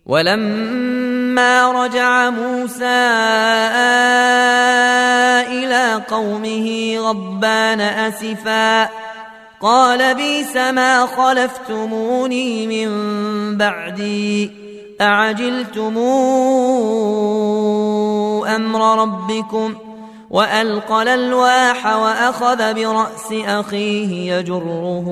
ولما رجع موسى إلى قومه غضبان أسفا قال بئس ما خلفتموني من بعدي أعجلتم أمر ربكم وألقى الألواح وأخذ برأس أخيه يجره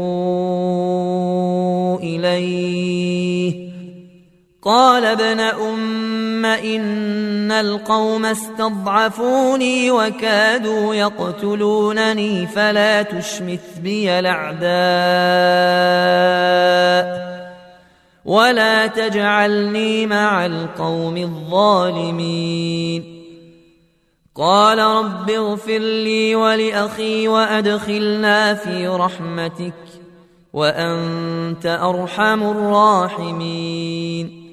إليه قال ابن أم إن القوم استضعفوني وكادوا يقتلونني فلا تشمت بي الأعداء ولا تجعلني مع القوم الظالمين قال رب اغفر لي ولأخي وأدخلنا في رحمتك وأنت أرحم الراحمين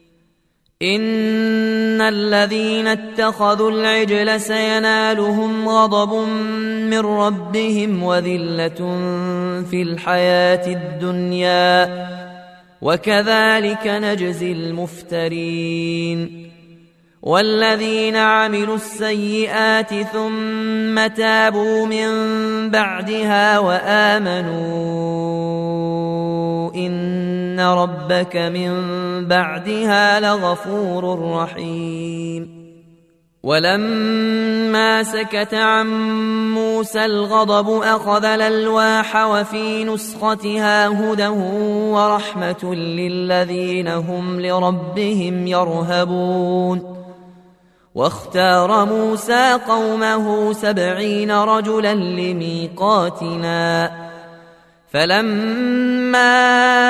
إن الذين اتخذوا العجل سينالهم غضب من ربهم وذلة في الحياة الدنيا وكذلك نجزي المفترين والذين عملوا السيئات ثم تابوا من بعدها وآمنوا إن ربك من بعدها لغفور رحيم ولما سكت عن موسى الغضب أخذ الألواح وفي نسختها هدى ورحمة للذين هم لربهم يرهبون واختار موسى قومه 70 رجلا لميقاتنا فلما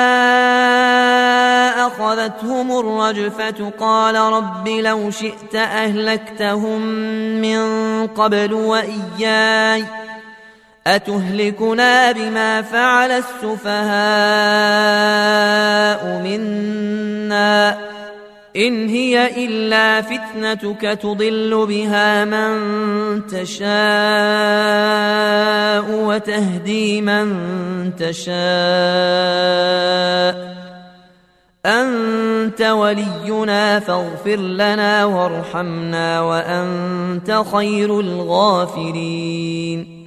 أخذتهم الرجفة قال رب لو شئت أهلكتهم من قبل وإياي أتهلكنا بما فعل السفهاء منا إن هي إلا فتنتك تضل بها من تشاء وتهدي من تشاء أنت ولينا فاغفر لنا وارحمنا وأنت خير الغافرين